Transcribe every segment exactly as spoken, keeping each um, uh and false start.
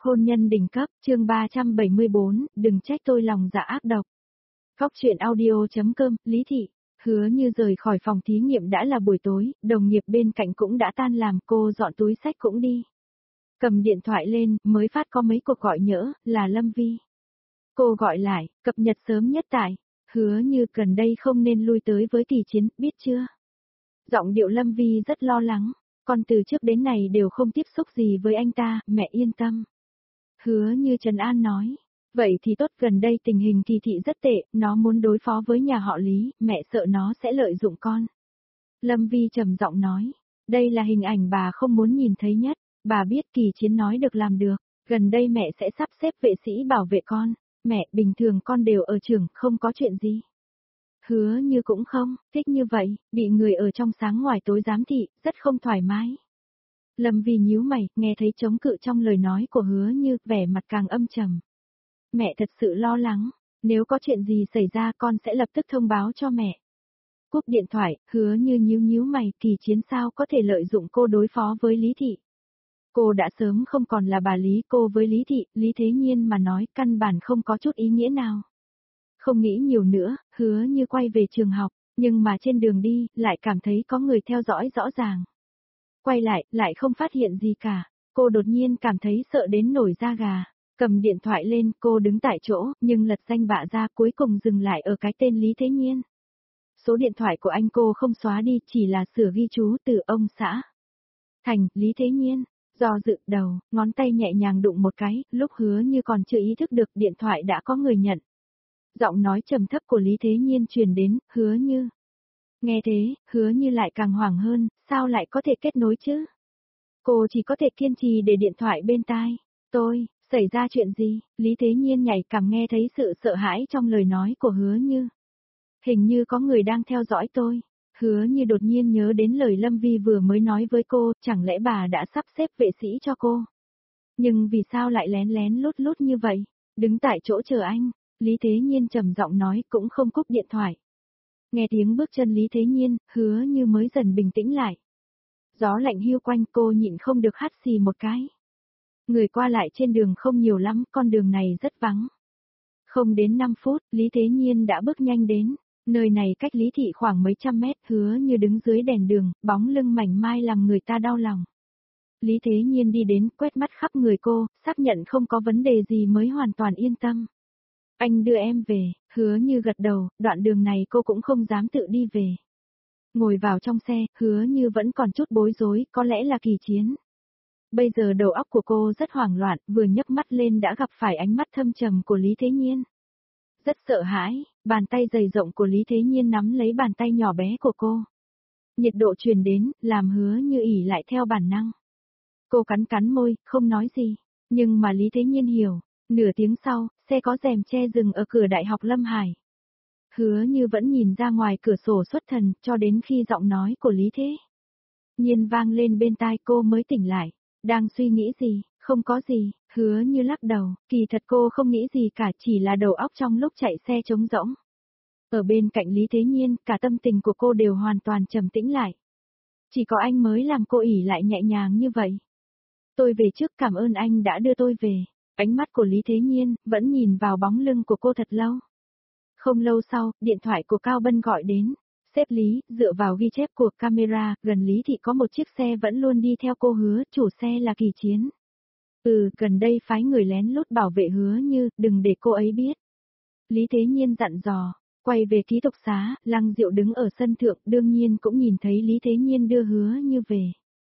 Hôn nhân đỉnh cấp, chương ba trăm bảy mươi bốn, đừng trách tôi lòng dạ ác độc. Phóc truyện audio.com, Lý Thị. Hứa Như rời khỏi phòng thí nghiệm đã là buổi tối, đồng nghiệp bên cạnh cũng đã tan làm, cô dọn túi sách cũng đi. Cầm điện thoại lên, mới phát có mấy cuộc gọi nhỡ, là Lâm Vi. Cô gọi lại, cập nhật sớm nhất tại. Hứa Như gần đây không nên lui tới với Kỳ Chiến, biết chưa? Giọng điệu Lâm Vi rất lo lắng, con từ trước đến này đều không tiếp xúc gì với anh ta, mẹ yên tâm. Hứa Như trấn an nói, vậy thì tốt, gần đây tình hình Kỳ Thị rất tệ, nó muốn đối phó với nhà họ Lý, mẹ sợ nó sẽ lợi dụng con. Lâm Vi trầm giọng nói, đây là hình ảnh bà không muốn nhìn thấy nhất, bà biết Kỳ Chiến nói được làm được, gần đây mẹ sẽ sắp xếp vệ sĩ bảo vệ con, mẹ bình thường con đều ở trường, không có chuyện gì. Hứa Như cũng không thích như vậy, bị người ở trong sáng ngoài tối giám thị, rất không thoải mái. Lâm Vi nhíu mày, nghe thấy chống cự trong lời nói của Hứa Như, vẻ mặt càng âm trầm. Mẹ thật sự lo lắng, nếu có chuyện gì xảy ra con sẽ lập tức thông báo cho mẹ. Cúp điện thoại, Hứa Như nhíu nhíu mày, Kỳ Chiến sao có thể lợi dụng cô đối phó với Lý Thị. Cô đã sớm không còn là bà Lý, cô với Lý Thị, Lý Thế Nhiên mà nói căn bản không có chút ý nghĩa nào. Không nghĩ nhiều nữa, Hứa Như quay về trường học, nhưng mà trên đường đi, lại cảm thấy có người theo dõi rõ ràng. Quay lại, lại không phát hiện gì cả, cô đột nhiên cảm thấy sợ đến nổi da gà. Cầm điện thoại lên, cô đứng tại chỗ, nhưng lật danh bạ ra cuối cùng dừng lại ở cái tên Lý Thế Nhiên. Số điện thoại của anh cô không xóa đi, chỉ là sửa ghi chú từ ông xã. Thành, Lý Thế Nhiên, do dự đầu, ngón tay nhẹ nhàng đụng một cái, lúc Hứa Như còn chưa ý thức được điện thoại đã có người nhận. Giọng nói trầm thấp của Lý Thế Nhiên truyền đến, Hứa Như. Nghe thế, Hứa Như lại càng hoảng hơn, sao lại có thể kết nối chứ? Cô chỉ có thể kiên trì để điện thoại bên tai. Tôi, xảy ra chuyện gì? Lý Thế Nhiên nhạy cảm nghe thấy sự sợ hãi trong lời nói của Hứa Như. Hình như có người đang theo dõi tôi. Hứa Như đột nhiên nhớ đến lời Lâm Vi vừa mới nói với cô, chẳng lẽ bà đã sắp xếp vệ sĩ cho cô? Nhưng vì sao lại lén lén lút lút như vậy? Đứng tại chỗ chờ anh, Lý Thế Nhiên trầm giọng nói, cũng không cúp điện thoại. Nghe tiếng bước chân Lý Thế Nhiên, Hứa Như mới dần bình tĩnh lại. Gió lạnh hiu quanh, cô nhịn không được hắt xì một cái. Người qua lại trên đường không nhiều lắm, con đường này rất vắng. Không đến năm phút, Lý Thế Nhiên đã bước nhanh đến. Nơi này cách Lý Thị khoảng mấy trăm mét, Hứa Như đứng dưới đèn đường, bóng lưng mảnh mai làm người ta đau lòng. Lý Thế Nhiên đi đến, quét mắt khắp người cô, xác nhận không có vấn đề gì mới hoàn toàn yên tâm. Anh đưa em về, Hứa Như gật đầu, đoạn đường này cô cũng không dám tự đi về. Ngồi vào trong xe, Hứa Như vẫn còn chút bối rối, có lẽ là Kỳ Chiến. Bây giờ đầu óc của cô rất hoảng loạn, vừa nhấc mắt lên đã gặp phải ánh mắt thâm trầm của Lý Thế Nhiên. Rất sợ hãi, bàn tay dày rộng của Lý Thế Nhiên nắm lấy bàn tay nhỏ bé của cô. Nhiệt độ truyền đến, làm Hứa Như ỉ lại theo bản năng. Cô cắn cắn môi, không nói gì, nhưng mà Lý Thế Nhiên hiểu. Nửa tiếng sau, xe có rèm che dừng ở cửa Đại học Lâm Hải. Hứa Như vẫn nhìn ra ngoài cửa sổ xuất thần, cho đến khi giọng nói của Lý Thế Nhiên vang lên bên tai cô mới tỉnh lại. Đang suy nghĩ gì? Không có gì, Hứa Như lắc đầu, kỳ thật cô không nghĩ gì cả, chỉ là đầu óc trong lúc chạy xe trống rỗng. Ở bên cạnh Lý Thế Nhiên, cả tâm tình của cô đều hoàn toàn trầm tĩnh lại. Chỉ có anh mới làm cô ỉ lại nhẹ nhàng như vậy. Tôi về trước, cảm ơn anh đã đưa tôi về. Ánh mắt của Lý Thế Nhiên vẫn nhìn vào bóng lưng của cô thật lâu. Không lâu sau, điện thoại của Cao Bân gọi đến. Sếp Lý, dựa vào ghi chép của camera, gần Lý Thị có một chiếc xe vẫn luôn đi theo cô Hứa, chủ xe là Kỳ Chiến. Ừ, gần đây phái người lén lút bảo vệ Hứa Như, đừng để cô ấy biết. Lý Thế Nhiên dặn dò, quay về ký túc xá, Lăng Diệu đứng ở sân thượng, đương nhiên cũng nhìn thấy Lý Thế Nhiên đưa Hứa Như về.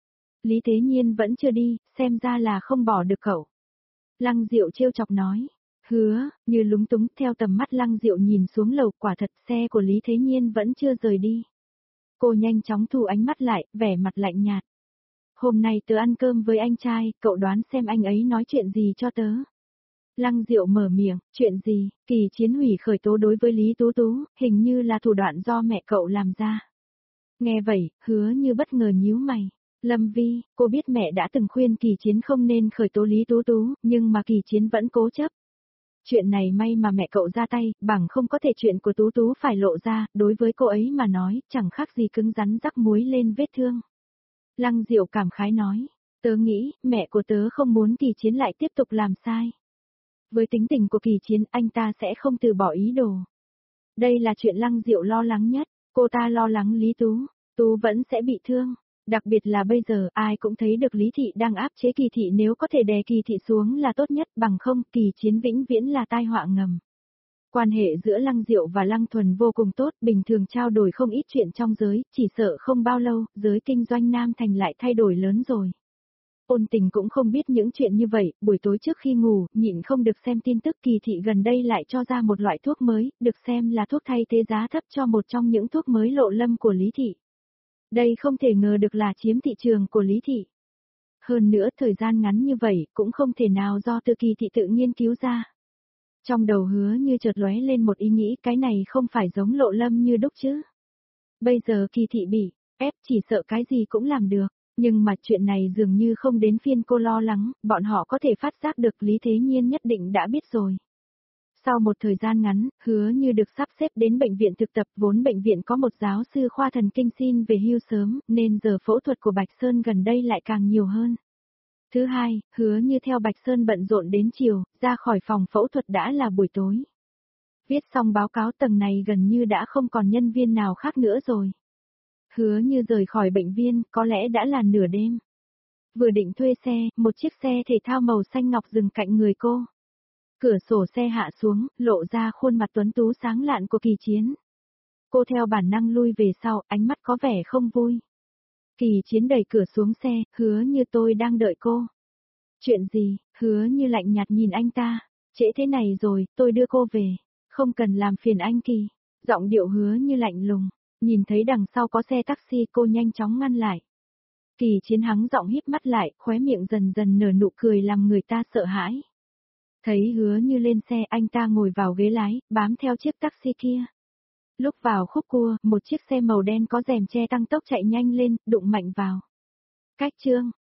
Lý Thế Nhiên vẫn chưa đi, xem ra là không bỏ được cậu. Lăng Diệu trêu chọc nói, Hứa, Như lúng túng, theo tầm mắt Lăng Diệu nhìn xuống lầu, quả thật xe của Lý Thế Nhiên vẫn chưa rời đi. Cô nhanh chóng thu ánh mắt lại, vẻ mặt lạnh nhạt. Hôm nay tớ ăn cơm với anh trai, cậu đoán xem anh ấy nói chuyện gì cho tớ. Lăng Diệu mở miệng, chuyện gì? Kỳ Chiến hủy khởi tố đối với Lý Tú Tú, hình như là thủ đoạn do mẹ cậu làm ra. Nghe vậy, Hứa Như bất ngờ nhíu mày. Lâm Vi, cô biết mẹ đã từng khuyên Kỳ Chiến không nên khởi tố Lý Tú Tú, nhưng mà Kỳ Chiến vẫn cố chấp. Chuyện này may mà mẹ cậu ra tay, bằng không có thể chuyện của Tú Tú phải lộ ra, đối với cô ấy mà nói, chẳng khác gì cứng rắn rắc muối lên vết thương. Lăng Diệu cảm khái nói, Tớ nghĩ, mẹ của tớ không muốn Kỳ Chiến lại tiếp tục làm sai. Với tính tình của Kỳ Chiến, anh ta sẽ không từ bỏ ý đồ. Đây là chuyện Lăng Diệu lo lắng nhất, cô ta lo lắng Lý Tú, Tú vẫn sẽ bị thương. Đặc biệt là bây giờ, ai cũng thấy được Lý Thị đang áp chế Kỳ Thị, nếu có thể đè Kỳ Thị xuống là tốt nhất, bằng không, Kỳ Chiến vĩnh viễn là tai họa ngầm. Quan hệ giữa Lăng Diệu và Lăng Thuần vô cùng tốt, bình thường trao đổi không ít chuyện trong giới, chỉ sợ không bao lâu, giới kinh doanh Nam Thành lại thay đổi lớn rồi. Ôn Tình cũng không biết những chuyện như vậy, buổi tối trước khi ngủ, nhịn không được xem tin tức Kỳ Thị gần đây lại cho ra một loại thuốc mới, được xem là thuốc thay thế giá thấp cho một trong những thuốc mới lộ lâm của Lý Thị. Đây không thể ngờ được là chiếm thị trường của Lý Thị. Hơn nữa thời gian ngắn như vậy cũng không thể nào do từ Kỳ Thị tự nghiên cứu ra. Trong đầu Hứa Như chợt lóe lên một ý nghĩ, cái này không phải giống lộ lâm như đúc chứ. Bây giờ Kỳ Thị bị ép, chỉ sợ cái gì cũng làm được. Nhưng mà chuyện này dường như không đến phiên cô lo lắng, bọn họ có thể phát giác được Lý Thế Nhiên nhất định đã biết rồi. Sau một thời gian ngắn, Hứa Như được sắp xếp đến bệnh viện thực tập, vốn bệnh viện có một giáo sư khoa thần kinh xin về hưu sớm, nên giờ phẫu thuật của Bạch Sơn gần đây lại càng nhiều hơn. Thứ hai, Hứa Như theo Bạch Sơn bận rộn đến chiều, ra khỏi phòng phẫu thuật đã là buổi tối. Viết xong báo cáo tầng này gần như đã không còn nhân viên nào khác nữa rồi. Hứa Như rời khỏi bệnh viện, có lẽ đã là nửa đêm. Vừa định thuê xe, một chiếc xe thể thao màu xanh ngọc dừng cạnh người cô. Cửa sổ xe hạ xuống, lộ ra khuôn mặt tuấn tú sáng lạn của Kỳ Chiến. Cô theo bản năng lui về sau, ánh mắt có vẻ không vui. Kỳ Chiến đẩy cửa xuống xe, Hứa Như tôi đang đợi cô. Chuyện gì? Hứa Như lạnh nhạt nhìn anh ta. Trễ thế này rồi, tôi đưa cô về. Không cần làm phiền anh Kỳ. Giọng điệu Hứa Như lạnh lùng. Nhìn thấy đằng sau có xe taxi, cô nhanh chóng ngăn lại. Kỳ Chiến hắng giọng híp mắt lại, khóe miệng dần dần nở nụ cười làm người ta sợ hãi. Thấy Hứa Như lên xe, anh ta ngồi vào ghế lái, bám theo chiếc taxi kia. Lúc vào khúc cua, một chiếc xe màu đen có rèm che tăng tốc chạy nhanh lên, đụng mạnh vào. Cách chương